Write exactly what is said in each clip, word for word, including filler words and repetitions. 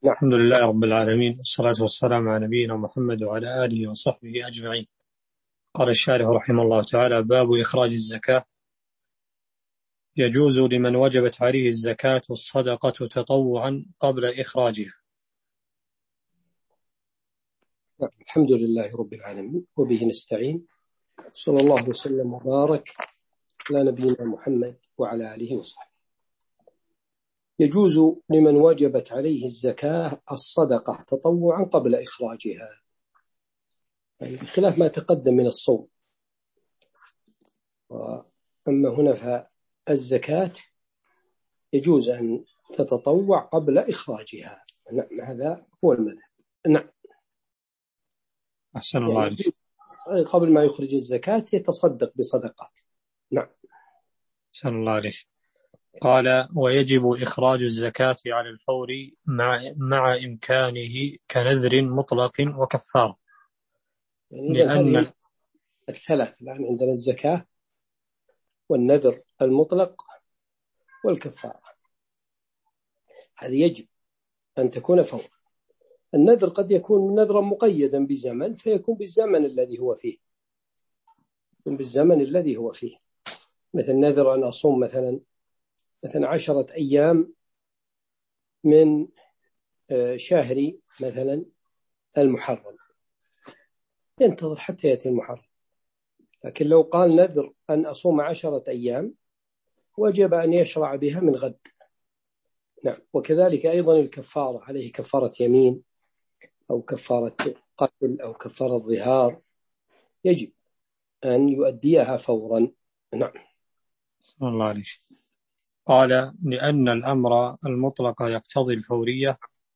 نعم. الحمد لله رب العالمين، والصلاة والسلام على نبينا محمد وعلى آله وصحبه أجمعين. قال الشارح رحمه الله تعالى: باب إخراج الزكاة. يجوز لمن وجبت عليه الزكاة والصدقة تطوعا قبل إخراجها. الحمد لله رب العالمين وبه نستعين، صلى الله وسلم وبارك على نبينا محمد وعلى آله وصحبه. يجوز لمن وجبت عليه الزكاة الصدقة تطوعا قبل إخراجها، يعني بخلاف ما تقدم من الصوم. أما هنا فالزكاة يجوز أن تتطوع قبل إخراجها. نعم، هذا هو المذهب. نعم. أحسن الله يعني عليك. قبل ما يخرج الزكاة يتصدق بصدقات. نعم. أحسن الله عليك. قال: ويجب إخراج الزكاة على الفور مع, مع إمكانه كنذر مطلق وكفارة. يعني لأن هذه الثلاث الآن عندنا: الزكاة والنذر المطلق والكفارة. هذه يجب أن تكون فورا. النذر قد يكون نذرا مقيدا بزمن، فيكون بالزمن الذي هو فيه يكون بالزمن الذي هو فيه مثل نذر أن أصوم مثلا مثلا عشرة أيام من شهر مثلا المحرم، ينتظر حتى يأتي المحرم. لكن لو قال نذر أن أصوم عشرة أيام وجب أن يشرع بها من غد. نعم. وكذلك أيضا الكفارة، عليه كفارة يمين أو كفارة قتل أو كفارة ظهار، يجب أن يؤديها فورا. نعم. بسم الله عليك. قال: لأن الأمر المطلق يقتضي الفورية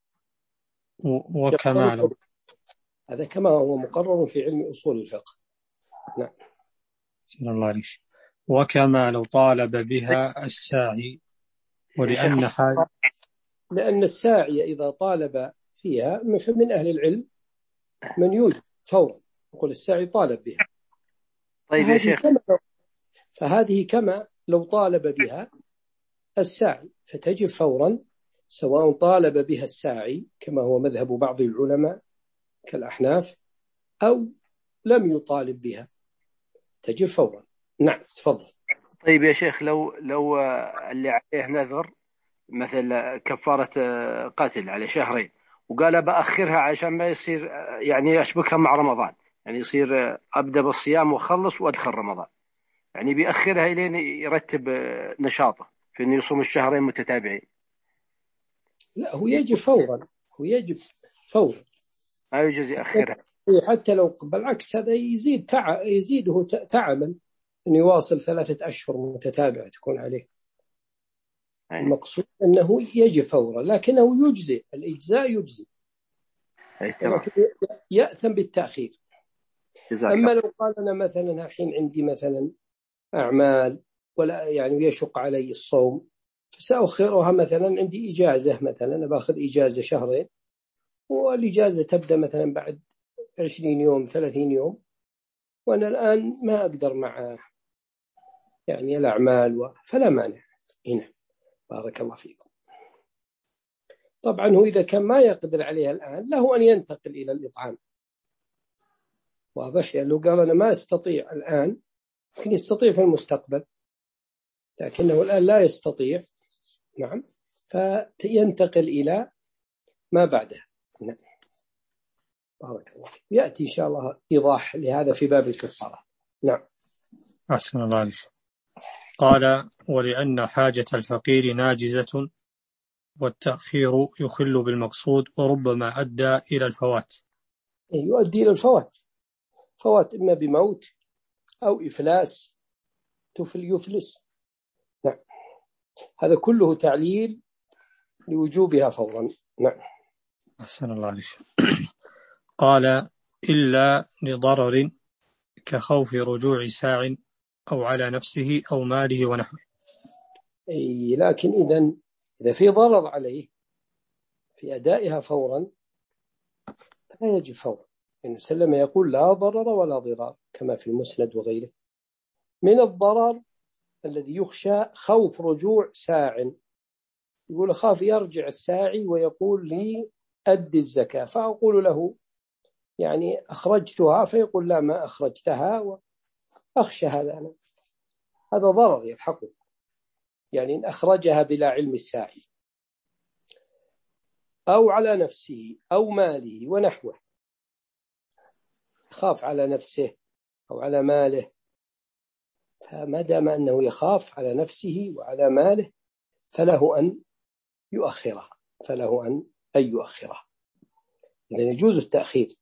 وكماله. هذا كما هو مقرر في علم أصول الفقه. نعم. بسم الله عليك. وكما لو طالب بها الساعي. ولأن حال لأن الساعي إذا طالب فيها فمن أهل العلم من يوجد فورا، يقول الساعي طالب بها. طيب يا شيخ، كما فهذه كما لو طالب بها الساعي فتجب فورا، سواء طالب بها الساعي كما هو مذهب بعض العلماء كالأحناف أو لم يطالب بها، تجب فورا. نعم، تفضل. طيب يا شيخ، لو لو اللي عليه نذر مثل كفارة قتل على شهرين، وقال بأخرها عشان ما يصير يعني يشبكها مع رمضان، يعني يصير أبدأ بالصيام وأخلص وأدخل رمضان، يعني بيأخرها إلين يرتب نشاطه في إنه يصوم الشهرين متتابعين. لا، هو يجب فورا، هو يجب فورا، ما يجوز يأخرها. حتى لو بالعكس هذا يزيد تع... يزيده تعبا أن يواصل ثلاثة أشهر متتابعة تكون عليه. المقصود أنه يجب فورا، لكنه يجزي، الإجزاء يجزي، ولكن يأثم بالتأخير. أما لو قال أنا مثلا الحين عندي مثلا أعمال ولا يعني يشق علي الصوم، فسأخرها، مثلا عندي إجازة، مثلا أنا باخذ إجازة شهرين والإجازة تبدأ مثلا بعد عشرين يوم ثلاثين يوم، وأنا الآن ما أقدر مع يعني الأعمال و... فلا مانع هنا. بارك الله فيكم. طبعا هو إذا كان ما يقدر عليها الآن له أن ينتقل إلى الإطعام، واضح؟ يعني لو قال أنا ما أستطيع الآن، ممكن يستطيع في المستقبل، لكنه الآن لا يستطيع. نعم، فينتقل إلى ما بعده. نعم. بارك الله فيك. يأتي إن شاء الله إيضاح لهذا في باب الكفارة. نعم. أحسن الله عليك. قال: ولأن حاجة الفقير ناجزة، والتأخير يخل بالمقصود، وربما أدى إلى الفوات. يؤدي إلى الفوات، فوات إما بموت أو إفلاس، تفل يفلس. نعم. هذا كله تعليل لوجوبها فورا. نعم. أحسن الله عليك. قال: إلا لضرر كخوف رجوع ساع أو على نفسه أو ماله ونحوه. أي، لكن إذا إذا في ضرر عليه في أدائها فورا فلا يجب فورا. النبي صلى الله عليه وسلم يقول لا ضرر ولا ضرار، كما في المسند وغيره. من الضرر الذي يخشى خوف رجوع ساع، يقول أخاف يرجع الساعي ويقول لي أدي الزكاة، فأقول له يعني أخرجتها، فيقول لا ما أخرجتها، وأخشى هذا أنا هذا ضرر يلحقه، يعني إن أخرجها بلا علم الساعي أو على نفسه أو ماله ونحوه، يخاف على نفسه أو على ماله، فما دام أنه يخاف على نفسه وعلى ماله فله أن يؤخره فله أن أن يؤخره إذن يجوز التأخير،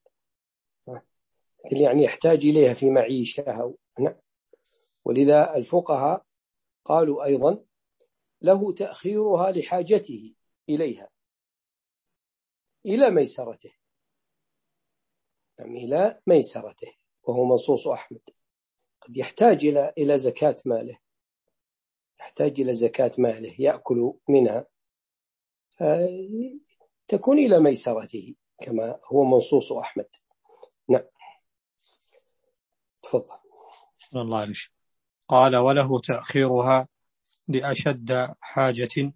يعني يحتاج إليها في معيشة. ولذا الفقهاء قالوا أيضا له تأخيرها لحاجته إليها إلى ميسرته، يعني إلى ميسرته، وهو منصوص أحمد. قد يحتاج إلى إلى زكاة ماله، يحتاج إلى زكاة ماله يأكل منها، تكون إلى ميسرته كما هو منصوص أحمد. نعم تفضل. الله عليك. قال وله تأخيرها لأشد حاجة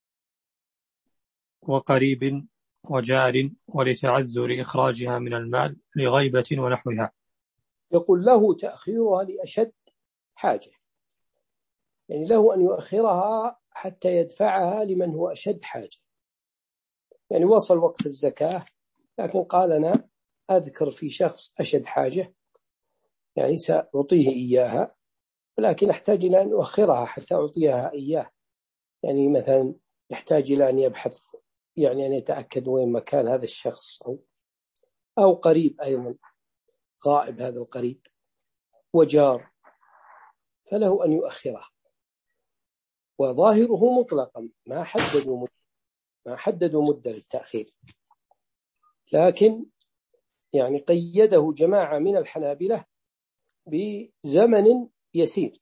وقريب وجار ولتعذر إخراجها من المال لغيبة ونحوها. يقول له تأخيرها لأشد حاجة، يعني له أن يؤخرها حتى يدفعها لمن هو أشد حاجة، يعني وصل وقت الزكاة لكن قال أنا أذكر في شخص أشد حاجة، يعني سأعطيه إياها ولكن أحتاج إلى أن أؤخرها حتى أعطيها إياه، يعني مثلا يحتاج إلى أن يبحث، يعني أن يتأكد وين مكان هذا الشخص، أو, أو قريب أيضا غائب هذا القريب وجار، فله أن يؤخره. وظاهره مطلقا ما حددوا مدة ما حددوا مدة للتأخير، لكن يعني قيده جماعة من الحنابلة بزمن يسير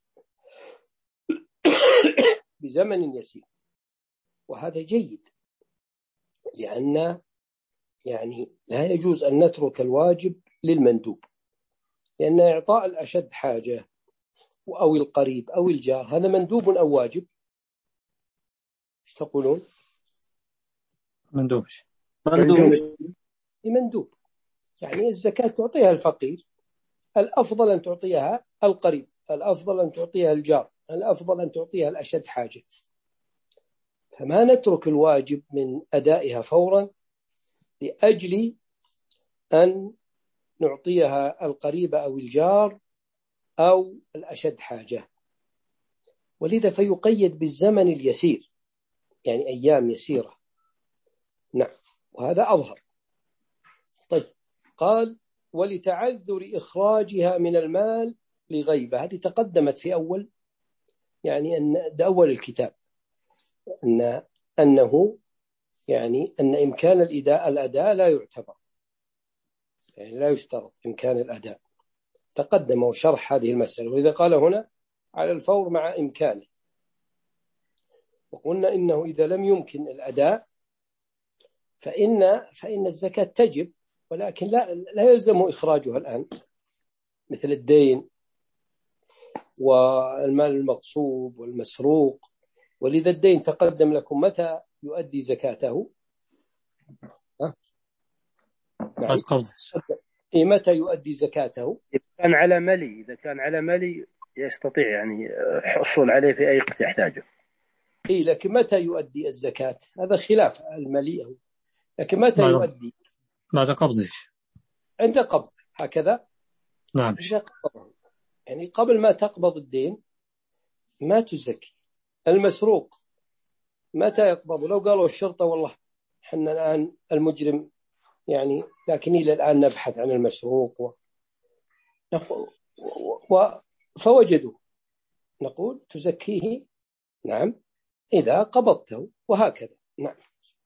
بزمن يسير وهذا جيد، لأن يعني لا يجوز أن نترك الواجب للمندوب، لأن إعطاء الأشد حاجة أو القريب أو الجار هذا مندوب أو واجب؟ ايش تقولون؟ مندوب. مندوب مندوب يعني الزكاة تعطيها الفقير، الأفضل أن تعطيها القريب، الأفضل أن تعطيها الجار، الأفضل أن تعطيها الأشد حاجة، فما نترك الواجب من أدائها فورا لأجل أن نعطيها القريب أو الجار أو الأشد حاجة. ولذا فيقيد بالزمن اليسير، يعني أيام يسيرة. نعم وهذا أظهر. طيب قال ولتعذر إخراجها من المال لغيبة، هذه تقدمت في أول يعني أن ده أول الكتاب، أن أنه يعني أن إمكان الأداء الأداء لا يعتبر، يعني لا يشترط إمكان الأداء، تقدم وشرح هذه المسألة. وإذا قال هنا على الفور مع إمكانه، وقلنا إنه إذا لم يمكن الأداء فإن فإن الزكاة تجب، ولكن لا لا يلزم إخراجها الآن، مثل الدين والمال المغصوب والمسروق. ولذا الدين تقدم لكم متى يؤدي زكاته؟ ها؟ نعم. إيه متى يؤدي زكاته؟ إذا كان على ملي إذا كان على ملي يستطيع يعني الحصول عليه في أي وقت يحتاجه. إيه لكن متى يؤدي الزكاة؟ هذا خلاف الملي، لكن متى ما يؤدي؟ بعد قبضه. عند قبض هكذا. نعم. يعني قبل ما تقبض الدين ما تزكي. المسروق متى يقبض؟ لو قالوا الشرطة والله حنا الآن المجرم يعني لكن إلى الآن نبحث عن المسروق و... و... فوجدوا، نقول تزكيه نعم إذا قبضته، وهكذا. نعم.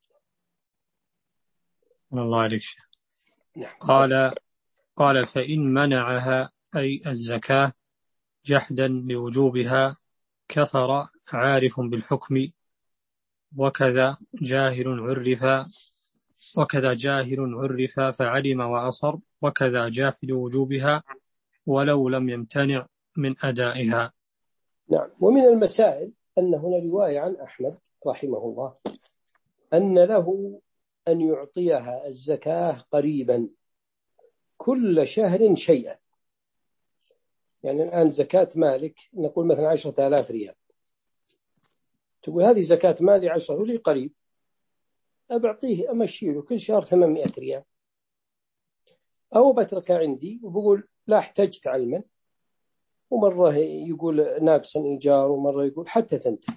الله عليك. نعم. قال قال فإن منعها أي الزكاة جحدا لوجوبها كثر عارف بالحكم، وكذا جاهل عرف وكذا جاهل عرف فعلم وأصر، وكذا جاحد وجوبها ولو لم يمتنع من أدائها. نعم. ومن المسائل أن هنا رواية عن أحمد رحمه الله أن له أن يعطيها الزكاة قريبا كل شهر شيئا. يعني الآن زكاة مالك نقول مثلا عشرة آلاف ريال، تقول هذه زكاة مالي عشرة لي قريب، أبعطيه أمشيله كل شهر ثمانمائة ريال، أو بتركه عندي وبقول لا احتجت علما، ومرة يقول ناقصا إيجار ومرة يقول حتى تنتهي.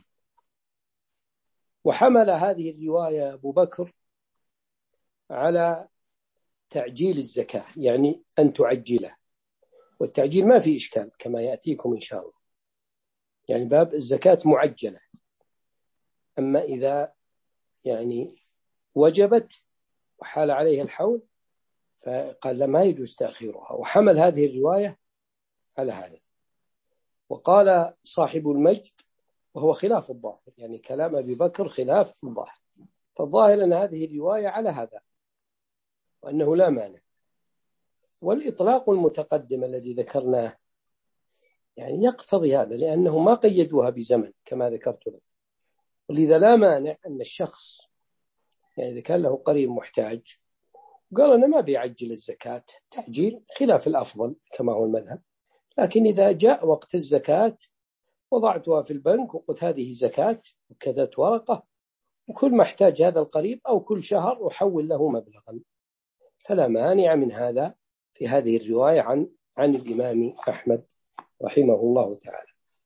وحمل هذه الرواية أبو بكر على تعجيل الزكاة، يعني أن تعجله، والتعجيل ما في إشكال كما يأتيكم إن شاء الله، يعني باب الزكاة معجلة. أما إذا يعني وجبت وحال عليه الحول فقال لا، ما يجوز تأخيرها، وحمل هذه الرواية على هذا. وقال صاحب المجد وهو خلاف الظاهر، يعني كلام أبي بكر خلاف الظاهر، فالظاهر أن هذه الرواية على هذا وأنه لا مانع. والإطلاق المتقدم الذي ذكرناه يعني يقتضي هذا، لأنه ما قيدوها بزمن كما ذكرت لك، ولذا لا مانع أن الشخص يعني إذا كان له قريب محتاج قال أنا ما بيعجل الزكاة، تعجيل خلاف الأفضل كما هو المذهب، لكن إذا جاء وقت الزكاة وضعتها في البنك وقلت هذه زكاة وكذت ورقة، وكل ما احتاج هذا القريب أو كل شهر أحول له مبلغا، فلا مانع من هذا في هذه الرواية عن عن الإمام أحمد رحمه الله تعالى.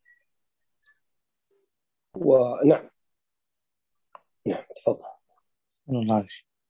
ونعم نعم تفضل. الله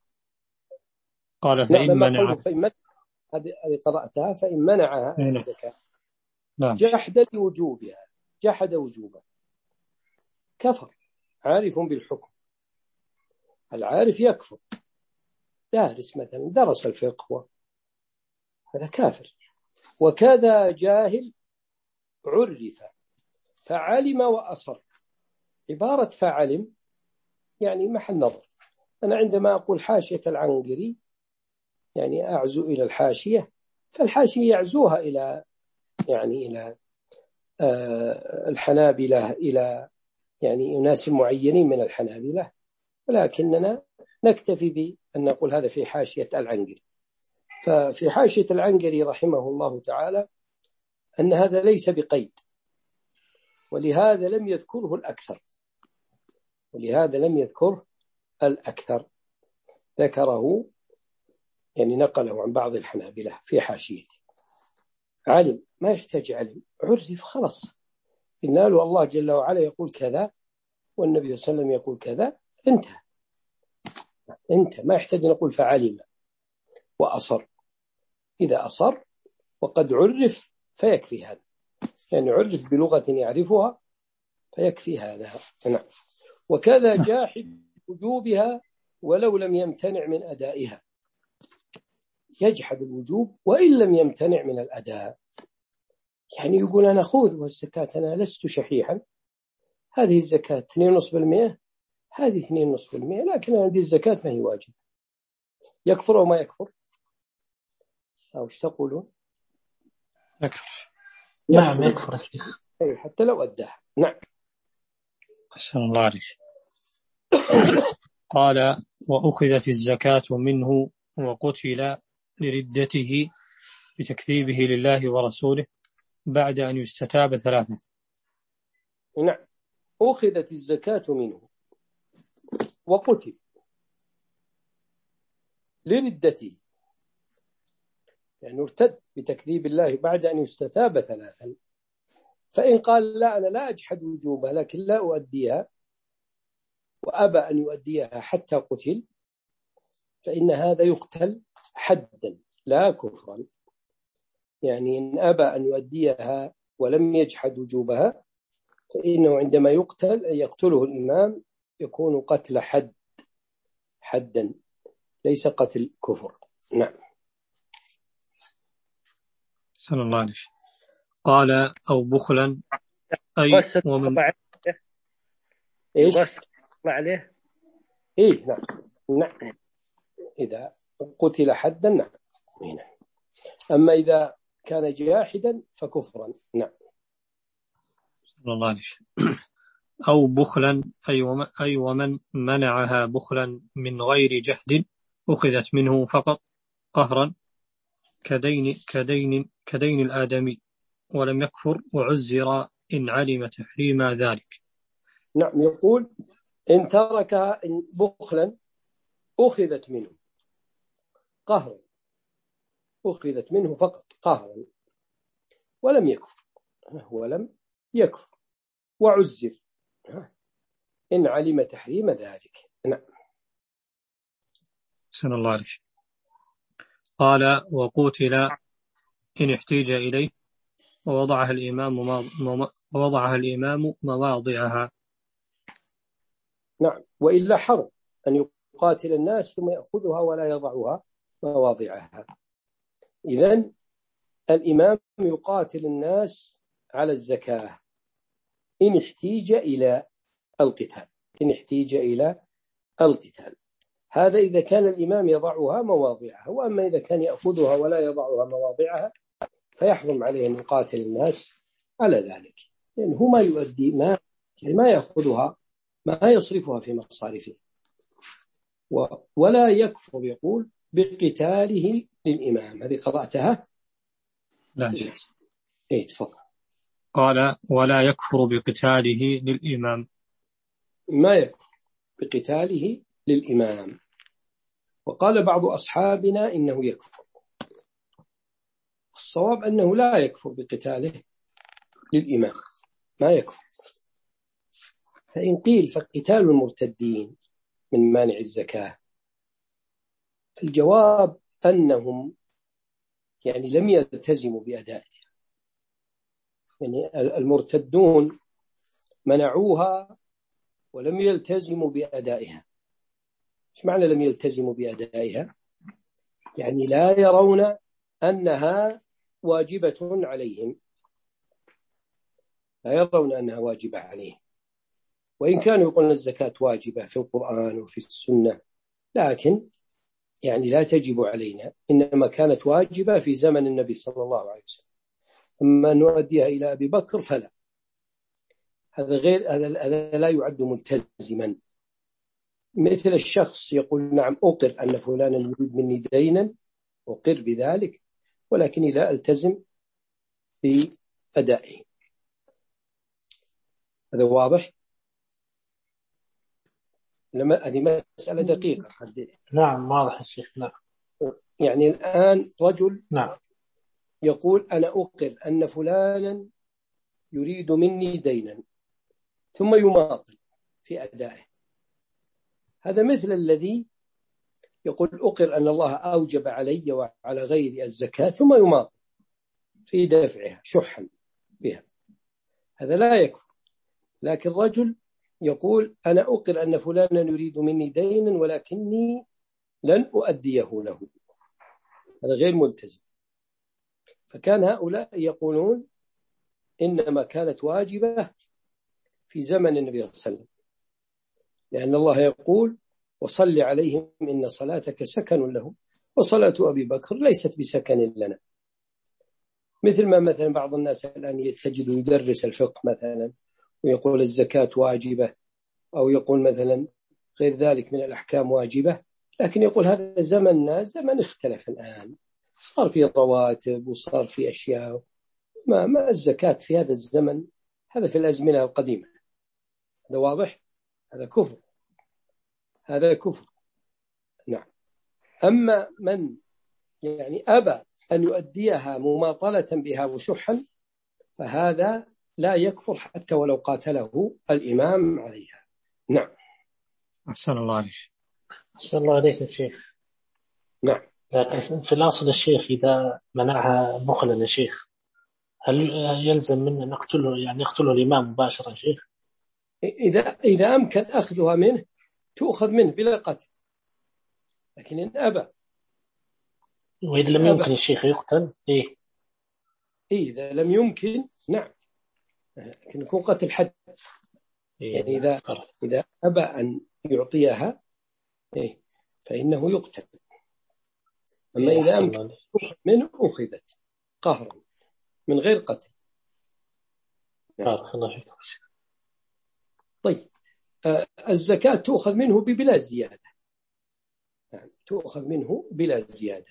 قال فإن نعم منع، فإن منع هذه قرأتها، فإن منعها الزكاة نعم. جحد لوجوبها، جحد وجوبها كفر، عارف بالحكم. العارف يكفر، دارس مثلا درس الفقه هذا كافر. وكذا جاهل عرف فعلم وأصر. عبارة فعلم يعني محل نظر. أنا عندما أقول حاشية العنقري يعني أعزو إلى الحاشية، فالحاشية يعزوها إلى يعني إلى آه الحنابلة، إلى يعني أناس معينين من الحنابلة، ولكننا نكتفي بأن نقول هذا في حاشية العنقري. ففي حاشية العنقري رحمه الله تعالى أن هذا ليس بقيد، ولهذا لم يذكره الأكثر، ولهذا لم يذكره الأكثر، ذكره يعني نقله عن بعض الحنابلة في حاشيته. علم ما يحتاج علم، عرف خلص، قلنا له الله جل وعلا يقول كذا والنبي صلى الله عليه وسلم يقول كذا، انتهى. انت ما يحتاج نقول فعلم وأصر. إذا أصر وقد عرف فيكفي هذا، يعني عرف بلغة يعرفها فيكفي هذا. نعم. وكذا جاحد وجوبها ولو لم يمتنع من أدائها، يجحد الوجوب وإن لم يمتنع من الأداء. يعني يقول أنا خذ والزكاة أنا لست شحيحا، هذه الزكاة اثنين ونصف بالمئة، هذه اثنين ونصف بالمئة، لكن هذه الزكاة ما هي واجب. يكفر أو ما يكفر؟ أو ايش تقولون؟ يكفر. نعم يكفر أي حتى لو أداها. نعم. أحسن الله عليك. قال وأخذت الزكاة منه وقتل لردته بتكذيبه لله ورسوله بعد أن يستتاب ثلاثة. نعم. أخذت الزكاة منه وقتل لردته، يعني ارتد بتكذيب الله بعد أن يستتاب ثلاثا. فإن قال لا أنا لا أجحد وجوبها لكن لا أؤديها، وأبى أن يؤديها حتى قتل، فإن هذا يقتل حدا لا كفرا. يعني إن أبى أن يؤديها ولم يجحد وجوبها فإنه عندما يقتل يقتله الإمام يكون قتل حد، حدا ليس قتل كفر. نعم. صلى الله عليه وسلم. قال أو بخلا أي ومن إيش عليه إيه نعم نعم إذا قتل حدا نعم. أما إذا كان جاحدا فكفرا. نعم. صلى الله عليه وسلم. أو بخلا أي وم- أي ومن منعها بخلا من غير جهد أخذت منه فقط قهرا كدين كدين كدين الآدمي ولم يكفر وعزر إن علم تحريم ذلك. نعم، يقول إن تركها بخلا أخذت منه قهرا، أخذت منه فقط قهرا ولم يكفر، ولم يكفر وعزر إن علم تحريم ذلك. نعم. سن الله عليك. قال وقتل إن احتيج إليه ووضعها الإمام ووضعها الإمام مواضعها. نعم، وإلا حرم أن يقاتل الناس ثم يأخذها ولا يضعها مواضعها. إذن الإمام يقاتل الناس على الزكاة إن احتيج إلى القتال، إن احتيج إلى القتال. هذا إذا كان الإمام يضعها مواضعها، وأما إذا كان يأخذها ولا يضعها مواضعها فيحرم عليه أن يقاتل الناس على ذلك، لأنه يعني ما يؤدي ما يعني ما يأخذها، ما يصرفها في مصارفه. ولا يكفر يقول بقتاله للإمام. هذه قرأتها؟ لا جائز. إيه تفضل. قال ولا يكفر بقتاله للإمام، ما يكفر بقتاله للإمام. وقال بعض أصحابنا إنه يكفر. الصواب أنه لا يكفر بقتاله للإمام، ما يكفر. فإن قيل فقتال المرتدين من مانع الزكاة، فالجواب أنهم يعني لم يلتزموا بأدائها. يعني المرتدون منعوها ولم يلتزموا بأدائها. إيش معنى لم يلتزموا بأدائها؟ يعني لا يرون أنها واجبة عليهم، لا يرون أنها واجبة عليهم، وإن كانوا يقولون الزكاة واجبة في القرآن وفي السنة، لكن يعني لا تجب علينا، إنما كانت واجبة في زمن النبي صلى الله عليه وسلم، أما نؤديها إلى أبي بكر فلا. هذا غير هذا لا يعد ملتزما. مثل الشخص يقول نعم أقر أن فلانا يريد مني دينا، أقر بذلك، ولكني لا ألتزم بأدائه. هذا واضح؟ لما هذه مسألة دقيقة. نعم واضح الشيخ. نعم. يعني الآن رجل نعم يقول أنا أقر أن فلانا يريد مني دينا، ثم يماطل في أدائه. هذا مثل الذي يقول أقر أن الله أوجب علي وعلى غيري الزكاة، ثم يماطل في دفعها شحا بها. هذا لا يكفر. لكن رجل يقول أنا أقر أن فلانا يريد مني دينا ولكني لن أؤديه له، هذا غير ملتزم. فكان هؤلاء يقولون إنما كانت واجبة في زمن النبي صلى الله عليه وسلم، لأن الله يقول وصل عليهم إن صلاتك سكن لهم، وصلاة أبي بكر ليست بسكن لنا. مثل ما مثلا بعض الناس الآن يتجد يدرس الفقه مثلا ويقول الزكاة واجبة، أو يقول مثلا غير ذلك من الأحكام واجبة، لكن يقول هذا زمننا زمن اختلف الآن، صار في رواتب وصار في أشياء، ما, ما الزكاة في هذا الزمن، هذا في الأزمنة القديمة. هذا واضح؟ هذا كفر، هذا كفر. نعم. أما من يعني أبى أن يؤديها مماطلة بها وشحا، فهذا لا يكفر حتى ولو قاتله الإمام عليها. نعم. أحسن الله عليك. أحسن الله عليك يا شيخ. نعم. لكن في الأصل الشيخ إذا منعها بخلا يا شيخ، هل يلزم منا نقتله، يعني يقتله الإمام مباشرة يا شيخ؟ إذا إذا أمكن أخذها منه تؤخذ منه بلا قتل، لكن إن أبى، وإذا لم يمكن يا شيخ يقتل إيه؟ إذا لم يمكن نعم، لكن يكون قتل حد. إيه يعني إذا إذا أبى أن يعطيها إيه فإنه يقتل. أما إيه إذا أمكن منه أخذت قهرا من غير قتل. بارك الله فيك. طيب الزكاة تؤخذ منه بلا زيادة، يعني تؤخذ منه بلا زيادة.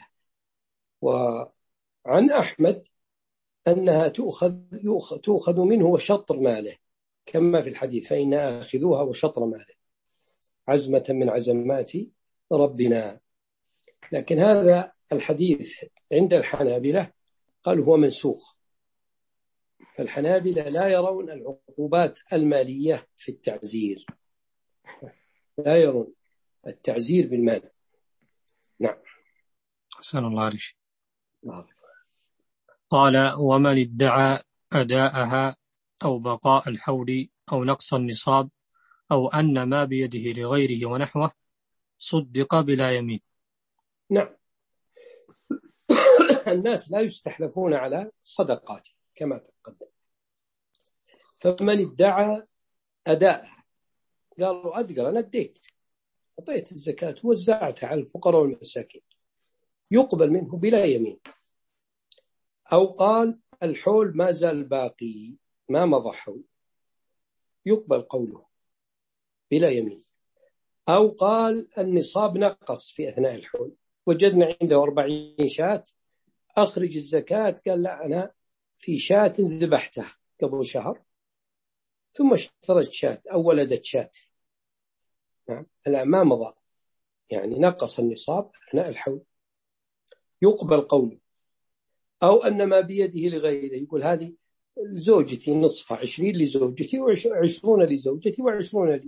وعن أحمد أنها تؤخذ, تؤخذ منه وشطر ماله، كما في الحديث فإن آخذوها وشطر ماله عزمة من عزمات ربنا. لكن هذا الحديث عند الحنابلة قال هو منسوخ، فالحنابلة لا يرون العقوبات المالية في التعزير، لا يرون التعزير بالمال. نعم. حسن الله عليك. نعم. قال ومن ادعى أداءها أو بقاء الحول أو نقص النصاب أو أن ما بيده لغيره ونحوه صدق بلا يمين. نعم. الناس لا يستحلفون على صدقات كما تقدم، فمن ادعى أداءها قالوا أدقر أنا اديت أعطيت الزكاة ووزعتها على الفقراء والمساكين يقبل منه بلا يمين. أو قال الحول ما زال باقي ما مضى حول يقبل قوله بلا يمين. أو قال النصاب نقص في أثناء الحول وجدنا عنده أربعين شاة أخرج الزكاة، قال لا أنا في شاة ذبحتها قبل شهر ثم اشتريت شاة أو ولدت شاة، نعم الآن ما مضى يعني نقص النصاب أثناء الحول يقبل قوله. أو أن ما بيده لغيره يقول هذه زوجتي نصفها عشرين لزوجتي وعشرون لزوجتي وعشرون لي،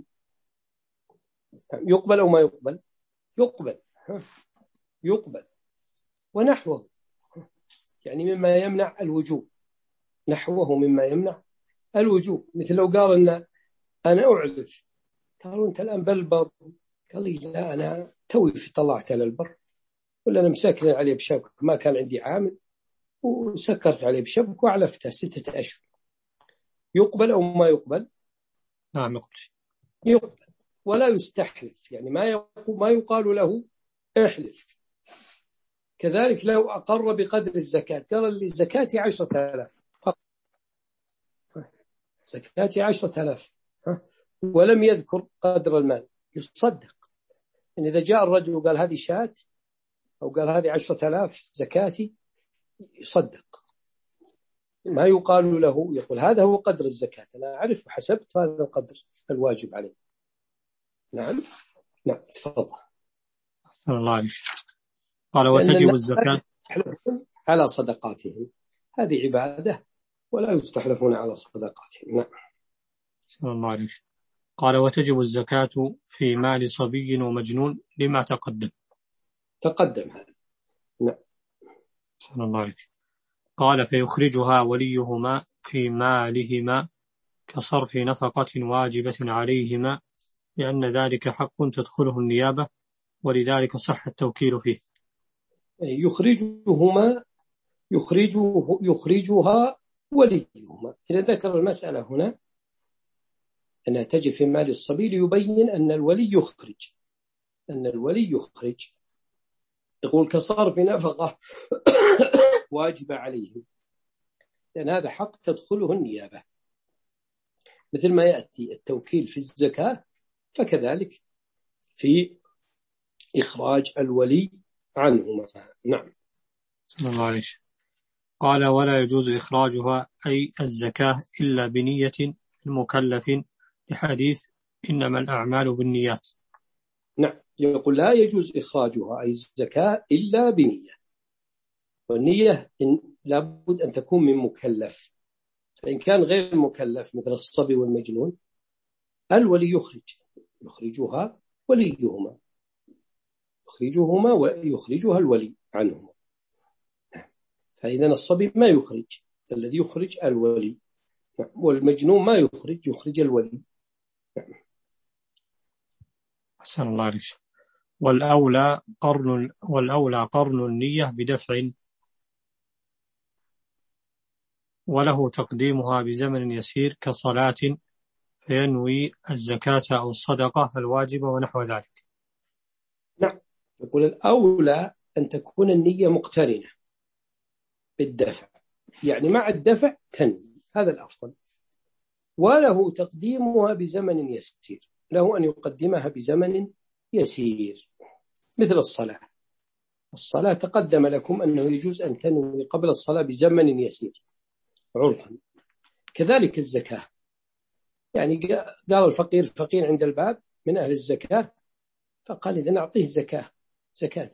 يقبل أو ما يقبل؟ يقبل يقبل. ونحوه يعني مما يمنع الوجوب، نحوه مما يمنع الوجوب، مثل لو قال إن أنا أعلف قالوا أنت الآن بالبر، قال لي لا أنا توي في طلعت على البر ولا أنا مسكر عليه بشبك ما كان عندي عامل وسكرت عليه بشبك وعلفتها ستة أشهر، يقبل أو ما يقبل؟ نعم يقبل. يقبل ولا يستحلف، يعني ما ما يقال له احلف. كذلك لو أقر بقدر الزكاة قال لي زكاتي عشرة آلاف فقط، زكاتي عشرة آلاف ولم يذكر قدر المال يصدق. إن إذا جاء الرجل وقال هذه شاة أو قال هذه عشرة آلاف زكاتي يصدق، ما يقال له يقول هذا هو قدر الزكاة أنا أعرف وحسبت هذا القدر الواجب عليه. نعم نعم تفضل. أحسن الله عليك. قال وتجب الزكاة على صدقاتهم، هذه عبادة ولا يستحلفون على صدقاتهم. نعم. أحسن الله عليك. قال وتجب الزكاة في مال صبي ومجنون لما تقدم. تقدم هذا. نعم. أحسن الله عليك. قال فيخرجها وليهما في مالهما كصرف نفقة واجبة عليهما لأن ذلك حق تدخله النيابة ولذلك صح التوكيل فيه. يخرجهما يخرجه يخرجها وليهما. إذا ذكر المسألة هنا أنها تجب في مال الصبي ليبين أن الولي يخرج أن الولي يخرج يقول كصرف نفقة واجب عليه، لأن هذا حق تدخله النيابة مثل ما يأتي التوكيل في الزكاة فكذلك في إخراج الولي عنه مثلا. نعم. صلى الله عليه. قال ولا يجوز إخراجها أي الزكاة إلا بنية المكلف لحديث إنما الأعمال بالنيات. نعم يقول لا يجوز إخراجها أي الزكاة إلا بنية، والنية إن لابد أن تكون من مكلف، فإن كان غير مكلف مثل الصبي والمجنون الولي يخرج يخرجها وليهما يخرجهما ويخرجها الولي عنهما. فإذا الصبي ما يخرج، الذي يخرج الولي، والمجنون ما يخرج يخرج الولي. أحسن الله عليك. والأولى قرن والأولى قرن النية بدفع وله تقديمها بزمن يسير كصلاة فينوي الزكاة أو الصدقة الواجبة ونحو ذلك. نعم يقول الأولى أن تكون النية مقترنة بالدفع، يعني مع الدفع تنوي، هذا الأفضل. وله تقديمها بزمن يسير، له أن يقدمها بزمن يسير، مثل الصلاة. الصلاة تقدم لكم أنه يجوز أن تنوي قبل الصلاة بزمن يسير عرفا. كذلك الزكاة، يعني قال الفقير فقير عند الباب من أهل الزكاة، فقال إذا نعطيه زكاة زكاة،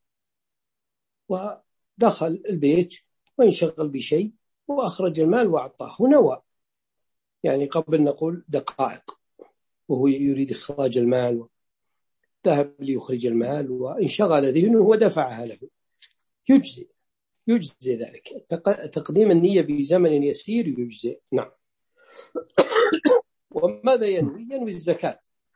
ودخل البيت وانشغل بشيء وأخرج المال وأعطاه، نوى، يعني قبل نقول دقائق وهو يريد إخراج المال، ذهب ليخرج المال وانشغل ذهنه ودفعها له، يجزي يجزي ذلك. تقديم النية بزمن يسير يجزي. نعم. وماذا ينوي؟ ينوي الزكاة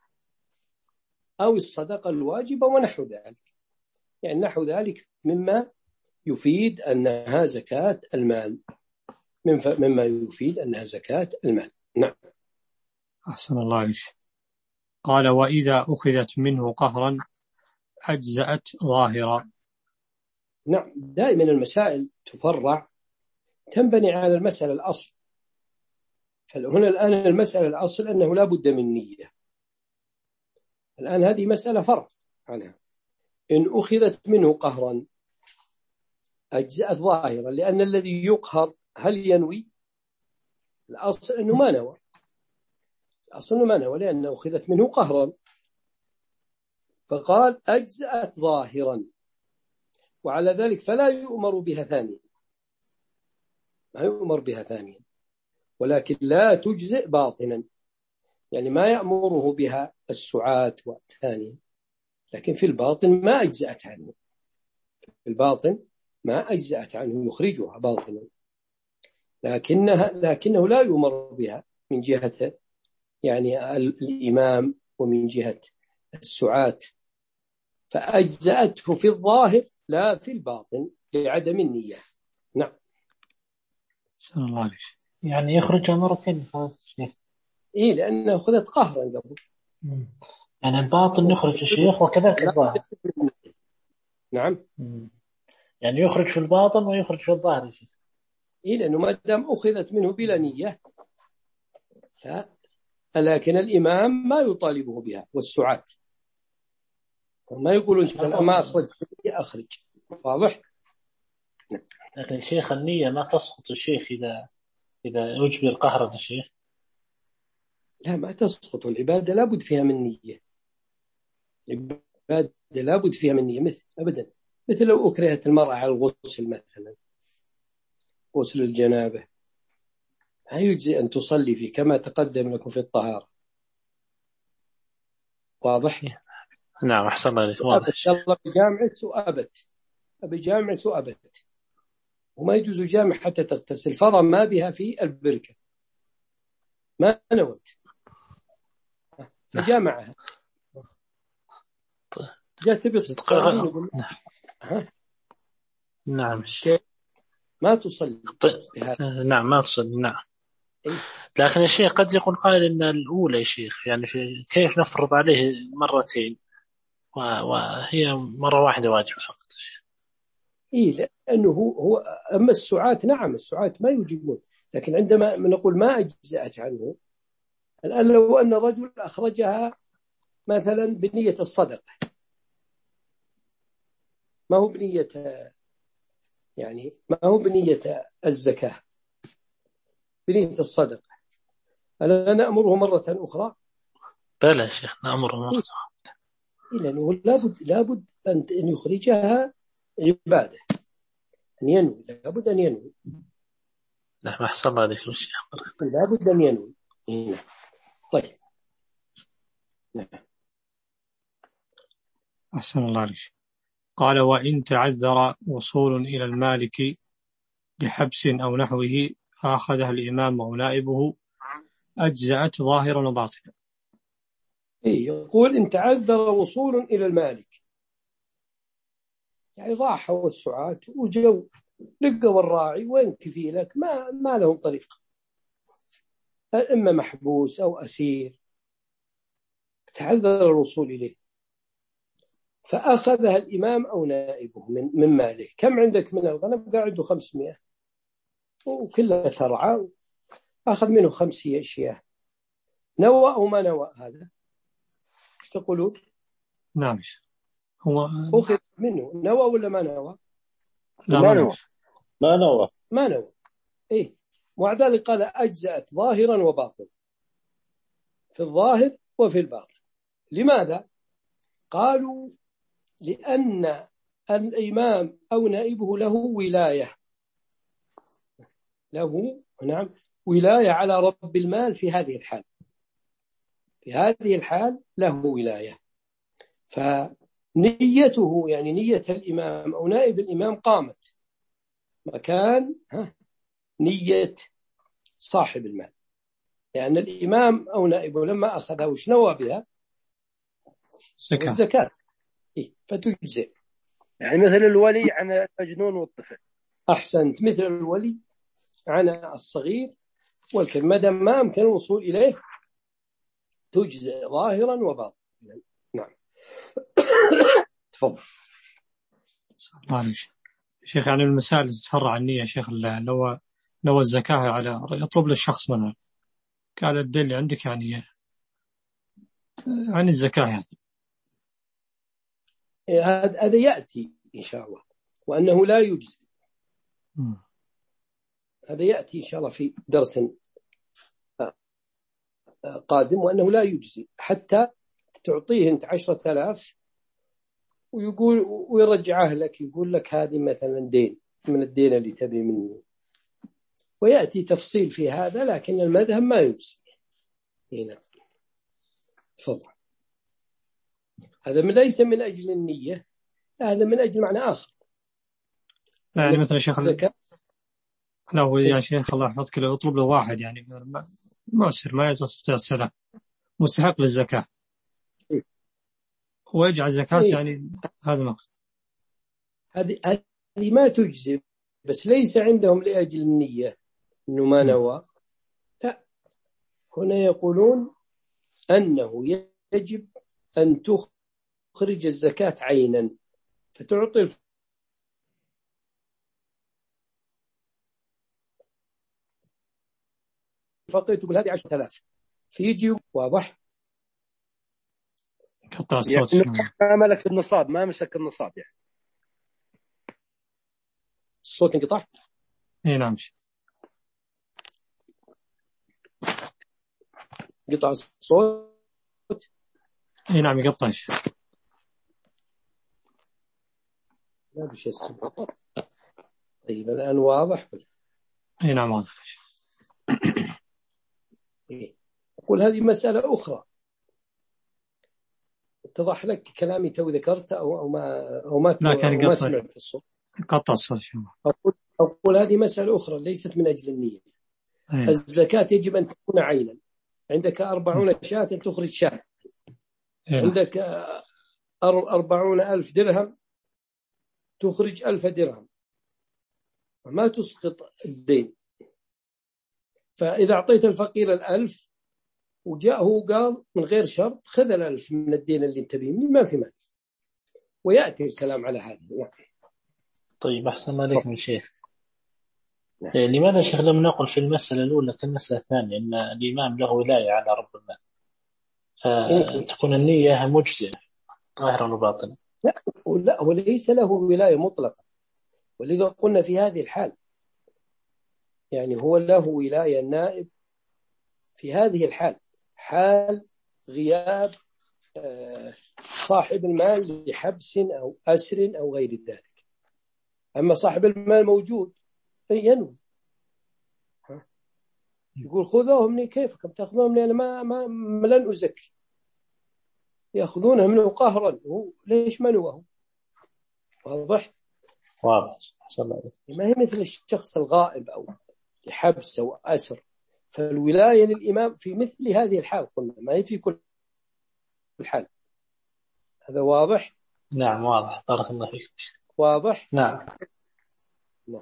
أو الصدقة الواجبة ونحو ذلك، يعني نحو ذلك مما يفيد أنها زكاة المال، مما يفيد أنها زكاة المال. نعم. أحسن الله عليك. قال وإذا أخذت منه قهرا أجزأت ظاهرا. نعم، دائما المسائل تفرع تنبني على المسألة الأصل. فهنا الآن المسألة الأصل أنه لا بد من نية. الآن هذه مسألة فرق عنها. إن أخذت منه قهرا أجزأت ظاهرا، لأن الذي يقهر هل ينوي؟ الأصل أنه ما نوى، الأصل أنه ما نوى لأنه أخذت منه قهرا، فقال أجزأت ظاهرا، وعلى ذلك فلا يؤمر بها ثانيا، ما يؤمر بها ثانيا، ولكن لا تجزئ باطنا، يعني ما يأمره بها السعاة والثانية، لكن في الباطن ما أجزأت عنه، في الباطن ما أجزأت عنه، يخرجها باطنا، لكنها لكنه لا يؤمر بها من جهة يعني الإمام ومن جهة السعاة، فأجزأته في الظاهر لا في الباطن لعدم النية. نعم. سلام الله عليك. يعني يخرجها مرتين هذا الشيء. إيه، لأنه أخذت قهرا قبل. يعني الباطن يخرج الشيخ وكذلك الظاهر. نعم. يعني يخرج في الباطن ويخرج في الظاهر شيء. إيه، لأنه ما دام أخذت منه بلا نية، ف... لكن الإمام ما يطالبه بها والسعاة، ما يقولون أنت ما أخرج أخرج. واضح؟ لكن الشيخ النية ما تسقط الشيخ إذا إذا يجبر قهر الشيخ. لا، ما تسقط. العبادة لابد فيها من نية، العبادة لابد فيها من نية، مثل أبدا مثل لو أكرهت المرأة على الغسل مثلا، غسل الجنابة، لا يجزي أن تصلي فيه كما تقدم لكم في الطهارة. واضح؟ نعم، أحسن الله. واضح. الله بجامعك وأبت، بجامعك وأبت، وما يجوز جامع حتى تغتسل، فرى ما بها في البركة، ما نوت فجامعها، جاء تبي تصلي نقول نعم ما تصلي. نعم ما تصلي. نعم. لكن الشيخ قد يقول قائل إن الأولى يا شيخ، يعني في كيف نفرض عليه مرتين وهي مرة واحدة واجب فقط؟ إيه، لأنه هو, هو أما السعاة، نعم السعاة ما يوجبون، لكن عندما نقول ما أجزأت عنه، الآن لو أن رجل أخرجها مثلا بنية الصدقة، ما هو بنية يعني ما هو بنية الزكاة، بنية الصدقة، ألا نأمره مرة أخرى؟ بلى شيخ نأمره مرة أخرى، لأنه لابد لابد أن يخرجها عبادة، أن ينوي، لابد أن ينوي. نعم أحسن الله عليك الشيخ، لابد أن ينوي هنا. طيب. نعم. أحسن الله عليك. قال وإن تعذر وصول إلى المالك لحبس أو نحوه فأخذها الإمام أو نائبه أجزأت ظاهرا وباطنا. إيه، يقول إن تعذر وصول إلى المالك، يعني راح والسعاة وجو لقوا الراعي وين كفيلك، ما ما لهم طريق، إما محبوس أو أسير، تعذر الوصول إليه، فأخذها الإمام أو نائبه من من ماله. كم عندك من الغنم؟ قاعد عنده خمسمائة وكلها ترعى أخذ منه خمس أشياء، نوى أو ما نوى؟ هذا ايش تقولون؟ نعم هو أخذ منه، نوى ولا ما نوى؟ لا ما نوى ما نوى ما نوى إيه. ومع ذلك قال أجزأت ظاهرا وباطنا، في الظاهر وفي الباطن. لماذا؟ قالوا لأن الإمام أو نائبه له ولاية، له نعم ولاية على رب المال في هذه الحال، في هذه الحال له ولاية. فنيته يعني نية الإمام أو نائب الإمام قامت مكان نية صاحب المال، لأن يعني الإمام أو نائبه لما أخذها وش نوى بها؟ زكاة. الزكاة إيه؟ فتجزئ. يعني مثل الولي عن المجنون والطفل. أحسنت، مثل الولي عن الصغير والكبير، ما دام ما أمكن الوصول إليه تجزئ ظاهرا وباطنا. نعم. تفضل. معلش شيخ، يعني المسائل تتفرع النية شيخ، لو لو الزكاة على يطلب للشخص منها، قال الدين اللي عندك يعني عن الزكاة يعني هذا يأتي إن شاء الله، وأنه لا يجزي. هذا يأتي إن شاء الله في درس قادم، وأنه لا يجزي حتى تعطيه أنت عشرة آلاف ويقول ويرجعه لك، يقول لك هذه مثلا دين من الدين اللي تبي مني، ويأتي تفصيل في هذا، لكن المذهب ما يجزي هنا. تفضل. هذا من ليس من أجل النية، هذا من أجل معنى آخر. يعني مثلا شيخ لا هو يا شيخ الله يحفظك، لو يطلب له واحد يعني معسر ما يستطيع السلام مستحق للزكاة ويجعل زكاة إيه؟ يعني هذا مقصد. هذه هذه ما تجزي، بس ليس عندهم لأجل النية إنه ما نوى، لا، هنا يقولون أنه يجب أن تخرج الزكاة عينا، فتعطي الفقير تقول هذه عشرة آلاف، فيجي واضح قطع الصوت يعني ما ملك النصاب، ما مسك النصاب يعني. الصوت انقطع. اي نعم قطع الصوت. اي نعم يقطع. لا بشيء الصوت. طيب الآن واضح. اي نعم واضح. أقول هذه مسألة أخرى، اتضح لك كلامي تو ذكرته أو أو ما أو ما لا كان أو ما سمعت الصوت. قطع الصوت. أقول أقول هذه مسألة أخرى ليست من أجل النية. أيه. الزكاة يجب أن تكون عينا، عندك أربعون شاة تخرج شاة، أيه. عندك أربعون ألف درهم تخرج ألف درهم، ما تسقط الدين. فإذا أعطيت الفقير الألف وجاءه وقال من غير شرط خذ الألف من الدين اللي انت بيه، ما في مال، ويأتي الكلام على هذا. يعني. طيب أحسن عليك من شيخ. إيه لماذا شيخ لم نقل في المسألة الأولى كالمسألة الثانية أن الإمام له ولاية على رب المال، فتكون النية مجزئة ظاهرا وباطنا؟ لا لا، هو ليس له ولاية مطلقة، ولذا قلنا في هذه الحال يعني هو له ولاية النائب في هذه الحال، حال غياب صاحب المال لحبس أو أسر أو غير ذلك. أما صاحب المال موجود ينوي، يقول خذوه مني، كيفكم تأخذوه مني؟ أنا ما ما لن أزكي، يأخذونه منه قهرا، ليش منوه؟ واضح؟ واضح. أحسن عليك. ما هي مثل الشخص الغائب أو لحبس أو أسر، فالولاية للإمام في مثل هذه الحال قلنا، ما هي في كل الحال. هذا واضح؟ نعم واضح. بارك الله فيك. واضح؟ نعم نعم.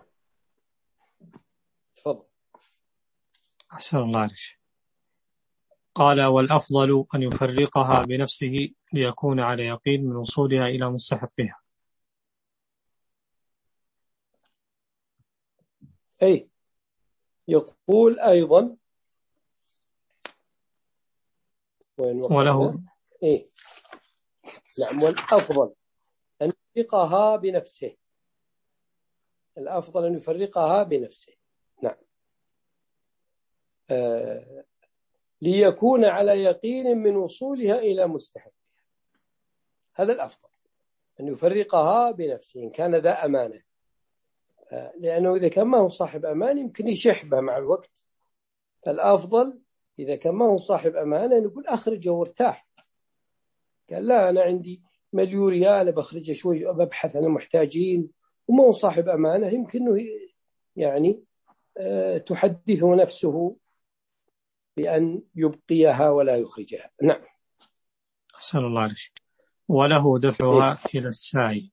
تفضل. أحسن الله عليك. قال والأفضل أن يفرقها بنفسه ليكون على يقين من وصولها إلى مستحقها. أي يقول أيضا وله إيه نعم. والأفضل أن يفرقها بنفسه، الأفضل أن يفرقها بنفسه نعم. آه ليكون على يقين من وصولها إلى مستحقها، هذا الأفضل أن يفرقها بنفسه إن كان ذا أمانة، آه لأنه إذا كان ما هو صاحب أمان يمكن يشحبه مع الوقت، فالأفضل إذا كان ما هو صاحب أمانة نقول أخرجه وارتاح. قال لا أنا عندي مليون ريال بخرجه شوي ببحث عن المحتاجين وما هو صاحب أمانة، يمكنه يعني أه تحدثه نفسه بأن يبقيها ولا يخرجها. نعم. أحسن الله عليك. وله دفعها إيه؟ إلى الساعي.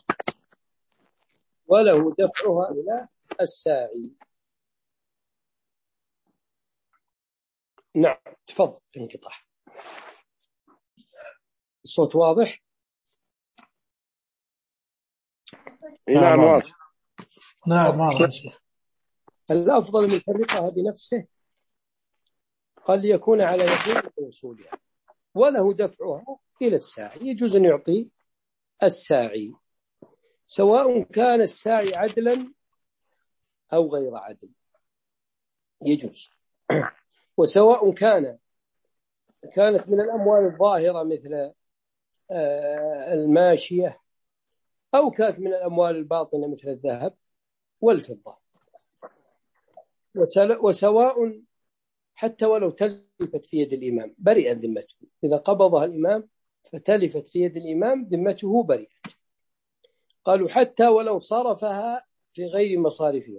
وله دفعها إلى الساعي. نعم. تفضل. انقطاع. الصوت واضح؟ نعم واضح. نعم واضح. الأفضل أن يفرقها بنفسه، قال ليكون على يقين وصولها. وله دفعها إلى الساعي، يجوز أن يعطي الساعي سواء كان الساعي عدلا أو غير عدل، يجوز. وسواء كان كانت من الأموال الظاهرة مثل الماشية أو كانت من الأموال الباطنة مثل الذهب والفضة، وسواء حتى ولو تلفت في يد الإمام برئ ذمته، إذا قبضها الإمام فتلفت في يد الإمام ذمته برئت. قالوا حتى ولو صرفها في غير مصارفها،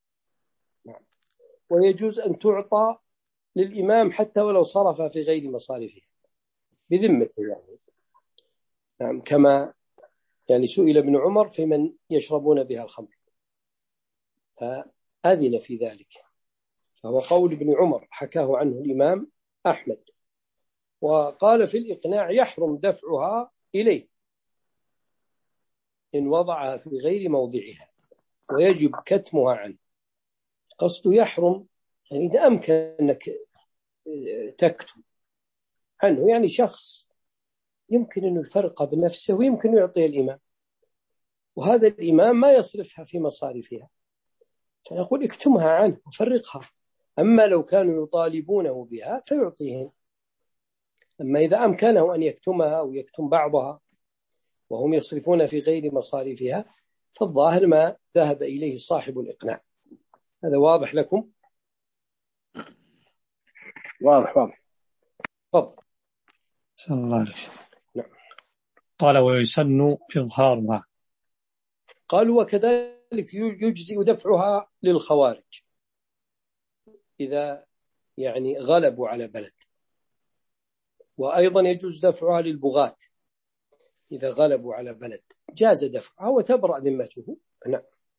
ويجوز أن تعطى للإمام حتى ولو صرفها في غير مصارفها بذمته يعني. نعم. كما يعني سئل ابن عمر في من يشربون بها الخمر فأذن في ذلك، فهو قول ابن عمر حكاه عنه الإمام أحمد. وقال في الإقناع يحرم دفعها إليه إن وضعها في غير موضعها ويجب كتمها عنه. قصده يحرم يعني إذا أمكن أنك تكتم عنه، يعني شخص يمكن أن يفرق بنفسه ويمكن يعطي الإمام، وهذا الإمام ما يصرفها في مصارفها، فيقول اكتمها عنه وفرقها. أما لو كانوا يطالبونه بها فيعطيهم. أما إذا أمكنه أن يكتمها أو يكتم بعضها وهم يصرفون في غير مصارفها فالظاهر ما ذهب إليه صاحب الإقناع. هذا واضح لكم؟ واضح واضح. تفضل. صلى الله عليه وسلم. نعم. قال ويسن إظهارها. قالوا وكذلك يجزئ دفعها للخوارج إذا يعني غلبوا على بلد، وأيضا يجوز دفعها للبغاة إذا غلبوا على بلد، جاز دفعها وتبرأ ذمته. نعم.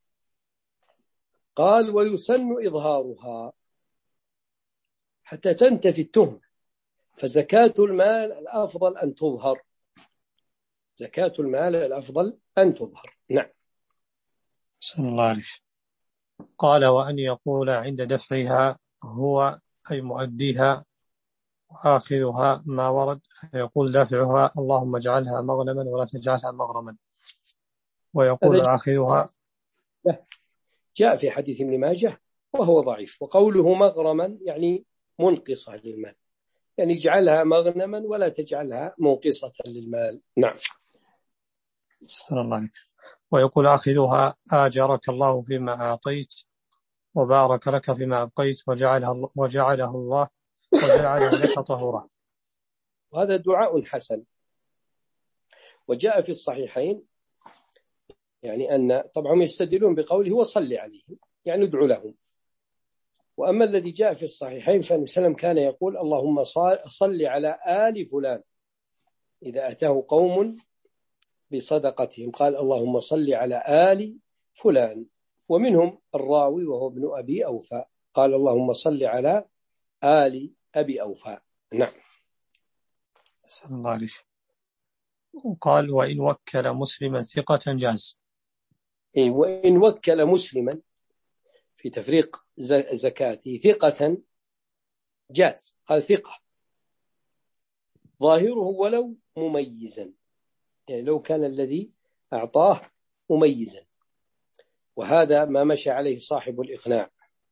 قال ويسن إظهارها حتى تنتفي التهمة، فزكاة المال الأفضل أن تظهر، زكاة المال الأفضل أن تظهر. نعم. صلى الله عليه وسلم. قال وأن يقول عند دفعها هو أي مؤديها وآخذها ما ورد، فيقول دافعها اللهم اجعلها مغنما ولا تجعلها مغرما، ويقول آخذها جاء في حديث ابن ماجه وهو ضعيف، وقوله مغرما يعني منقصة للمال، يعني اجعلها مغنما ولا تجعلها منقصة للمال. نعم. صلى الله عليه وسلم. ويقول آخذها آجرك الله فيما أعطيت وبارك لك فيما أبقيت وجعله, وجعله الله وجعله لك طهورا. وهذا دعاء حسن، وجاء في الصحيحين يعني أن طبعا يستدلون بقوله وصلي عليهم يعني ادعو لهم. وأما الذي جاء في الصحيحين فالنبي صلى الله عليه وسلم كان يقول اللهم صل على آل فلان إذا أتاه قوم بصدقتهم قال اللهم صل على آل فلان، ومنهم الراوي وهو ابن أبي أوفى قال اللهم صل على آل أبي أوفى. نعم. صلى الله عليه وسلم. وقال وإن وكل مسلما ثقة جاز. إيه وإن وكل مسلما في تفريق زكاته ثقة جاز، قال ثقة ظاهره ولو مميزا، يعني لو كان الذي أعطاه مميزا، وهذا ما مشى عليه صاحب الإقناع.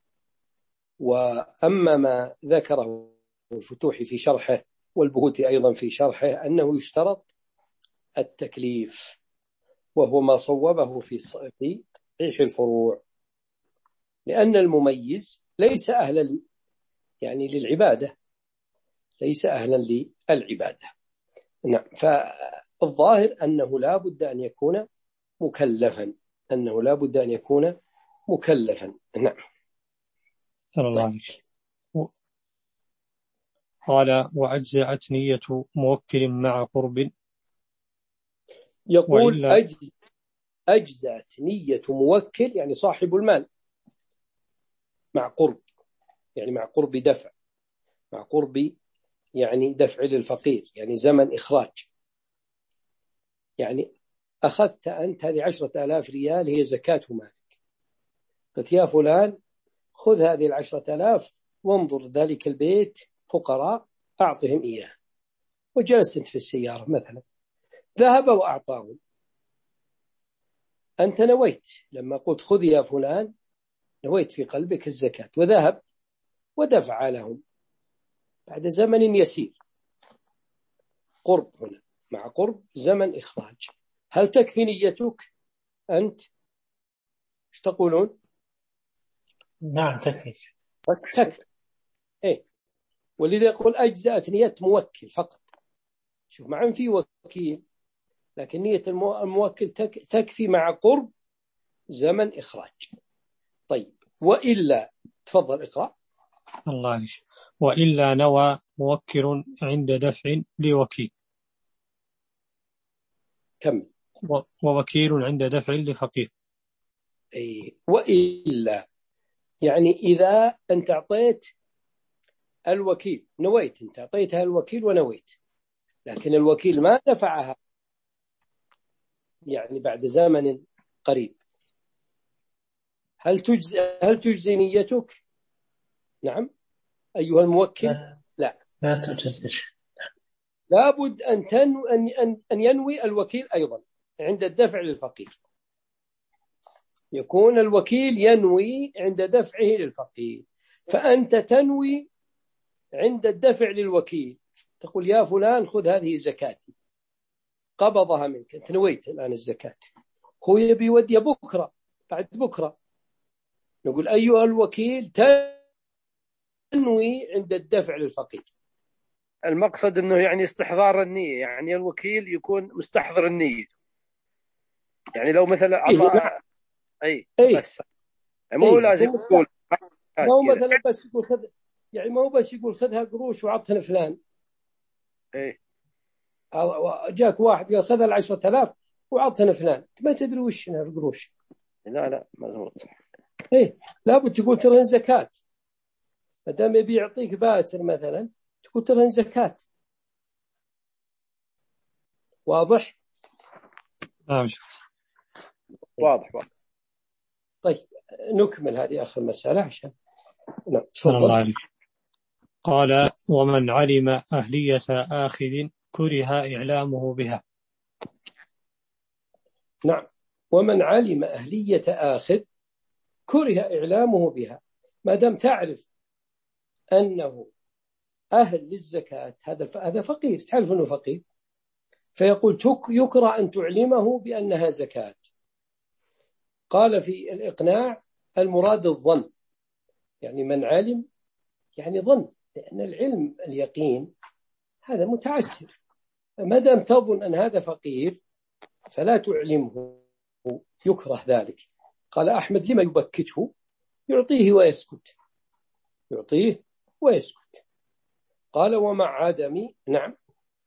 وأما ما ذكره الفتوح في شرحه والبهوتي أيضا في شرحه أنه يشترط التكليف، وهو ما صوبه في صحيح الفروع، لأن المميز ليس أهلا يعني للعبادة، ليس أهلا للعبادة. نعم. فالظاهر أنه لا بد أن يكون مكلفا، أنه لا بد أن يكون مكلفا. نعم. طيب. قال وأجزأت نية موكل مع قرب. يقول أجز أجزأت نية موكل يعني صاحب المال مع قرب، يعني مع قرب دفع، مع قرب يعني دفع للفقير، يعني زمن إخراج. يعني أخذت أنت هذه عشرة آلاف ريال هي زكاة مالك، قلت يا فلان خذ هذه العشرة آلاف وانظر ذلك البيت فقراء أعطهم إياه، وجلست في السيارة مثلا، ذهب وأعطاهم، أنت نويت لما قلت خذ يا فلان، نويت في قلبك الزكاة، وذهب ودفع لهم بعد زمن يسير، قرب هنا مع قرب زمن إخراج. هل تكفي نيتك أنت؟ ايش تقولون؟ نعم تكفي. تكفي. إيه. ولذا يقول أجزأت نية موكل فقط. شوف، مع أن في وكيل لكن نية الموكل تكفي مع قرب زمن إخراج. طيب، وإلا تفضل اقرأ. الله يشفى. وإلا نوى موكل عند دفع لوكيل. كم؟ ووكيل عند دفع لفقير. أي. وإلا يعني إذا أنت أعطيت الوكيل، نويت أنت أعطيتها الوكيل ونويت، لكن الوكيل ما دفعها يعني بعد زمن قريب، هل تجزي هل تجزي نيتك؟ نعم أيها الموكل. لا لا تجزي. لابد أن تنو أن أن ينوي الوكيل أيضا عند الدفع للفقير، يكون الوكيل ينوي عند دفعه للفقير، فأنت تنوي عند الدفع للوكيل، تقول يا فلان خذ هذه زكاتي، قبضها منك، أنت نويت الآن الزكاة، هو يبي يودي بكرة بعد بكرة، نقول أيها الوكيل تنوي عند الدفع للفقير. المقصد أنه يعني استحضار النية، يعني الوكيل يكون مستحضر النية، يعني لو مثلا عطاء أي أي بس مو لازم يقول مو مثلا بس يقول خذ، يعني مو بس يقول خذها قروش وعطها لفلان. ايه جاك واحد قال خذها العشرة آلاف وعطها لفلان، ما تدري وش هنا القروش. لا لا مضبوط صح. ايه لابد تقول ترهن زكاة، ما دام يبي يعطيك باتر مثلا تقول ترهن زكاة. واضح؟ نعم واضح واضح. طيب نكمل هذه آخر مسألة عشان نعم. الله عليك. قال ومن علم أهلية آخذ كره إعلامه بها. نعم. ومن علم أهلية آخذ كره إعلامه بها، ما دام تعرف أنه أهل للزكاة، هذا هذا فقير، تعرف أنه فقير، فيقول يكره أن تعلمه بأنها زكاة. قال في الإقناع المراد الظن، يعني من علم يعني ظن، لأن العلم اليقين هذا متعسر، ما دام تظن أن هذا فقير فلا تعلمه، يكره ذلك. قال أحمد لما يبكته؟ يعطيه ويسكت، يعطيه ويسكت. قال ومع عدم نعم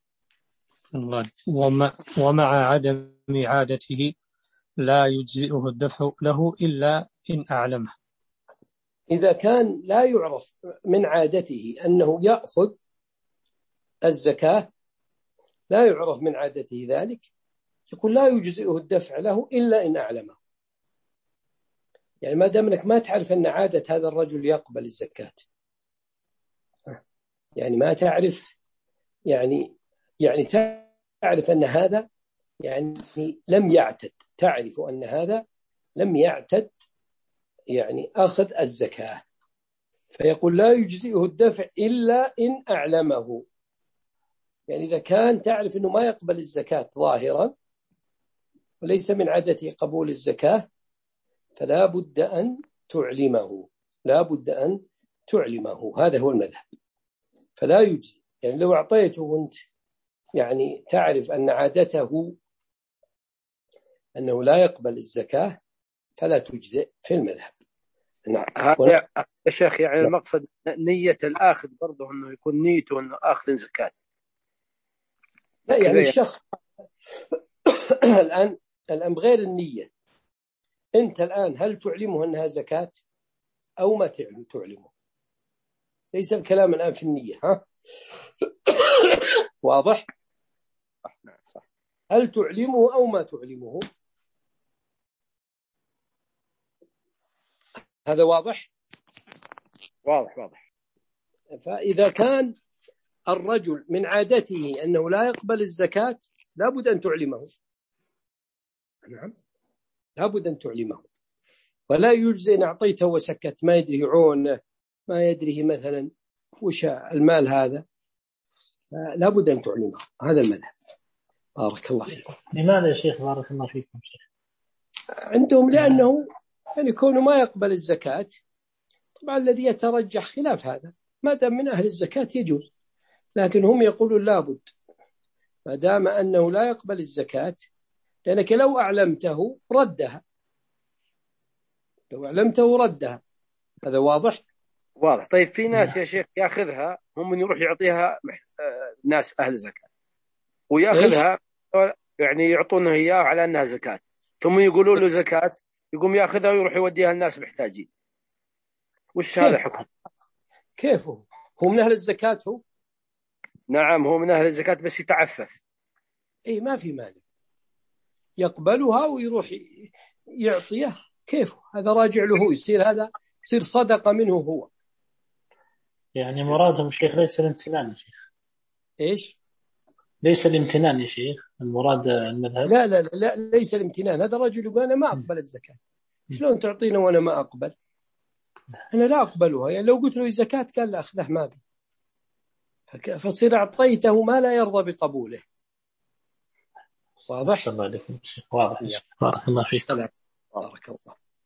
ومع, ومع عدم عادته لا يجزئه الدفع له إلا إن أعلمه. إذا كان لا يعرف من عادته أنه يأخذ الزكاة، لا يعرف من عادته ذلك، يقول لا يجزئه الدفع له إلا إن أعلمه. يعني ما دام أنك ما تعرف أن عادة هذا الرجل يقبل الزكاة، يعني ما تعرف يعني يعني تعرف أن هذا يعني لم يعتد، تعرف أن هذا لم يعتد يعني أخذ الزكاة، فيقول لا يجزئه الدفع إلا إن أعلمه. يعني إذا كان تعرف أنه ما يقبل الزكاة ظاهرا وليس من عادته قبول الزكاة فلا بد أن تعلمه، لا بد أن تعلمه، هذا هو المذهب. فلا يجزي، يعني لو أعطيته وانت يعني تعرف أن عادته أنه لا يقبل الزكاة فلا تجزئ في المذهب. نعم. هذا يا شيخ يعني المقصد نية الآخذ برضه أنه يكون نيته أنه آخذ زكاة. لا يعني الشخص الآن الآن غير النية، أنت الآن هل تعلمه أنها زكاة أو ما تعلمه؟ ليس الكلام الآن في النية، ها واضح؟ هل تعلمه أو ما تعلمه؟ هذا واضح؟ واضح واضح. فإذا كان الرجل من عادته أنه لا يقبل الزكاة لابد أن تعلمه. نعم لابد أن تعلمه، ولا يجزي إن أعطيته وسكت ما يدري عونه، ما يدري مثلا وش المال هذا، فلا بد أن تعلمه. هذا المذهب. بارك الله فيكم. لماذا يا شيخ بارك الله فيكم شيخ؟ عندهم لأنه يعني كونه ما يقبل الزكاة، طبعا الذي يترجح خلاف هذا، ما دام من أهل الزكاة يجوز، لكن هم يقولون لابد ما دام أنه لا يقبل الزكاة، لأنك لو أعلمته ردها، لو أعلمته ردها. هذا واضح؟ واضح. طيب في ناس يا شيخ ياخذها هم من يروح يعطيها ناس أهل زكاة، وياخذها يعني يعطونه إياه على أنها زكاة، ثم يقولون له زكاة، يقوم ياخذها ويروح يوديها الناس محتاجين. وش هذا حكم؟ كيف هو؟ هو من أهل الزكاة هو؟ نعم هو من أهل الزكاة بس يتعفف. إيه ما في مانع، يقبلها ويروح يعطيها، كيف هذا راجع له، يصير هذا يصير صدقة منه هو. يعني مرادهم شيخ ليس الامتنان يا شيخ. إيش؟ ليس الامتنان يا شيخ المراد المذهب. لا لا لا ليس الامتنان، هذا الرجل يقول أنا ما أقبل الزكاة، شلون تعطينا وأنا ما أقبل؟ أنا لا أقبلها، يعني لو قلت له زكاة قال لا أخذه ما بي، فتصير أعطيته ما لا يرضى بقبوله. واضح؟ واضح. بارك الله فيك. بارك الله.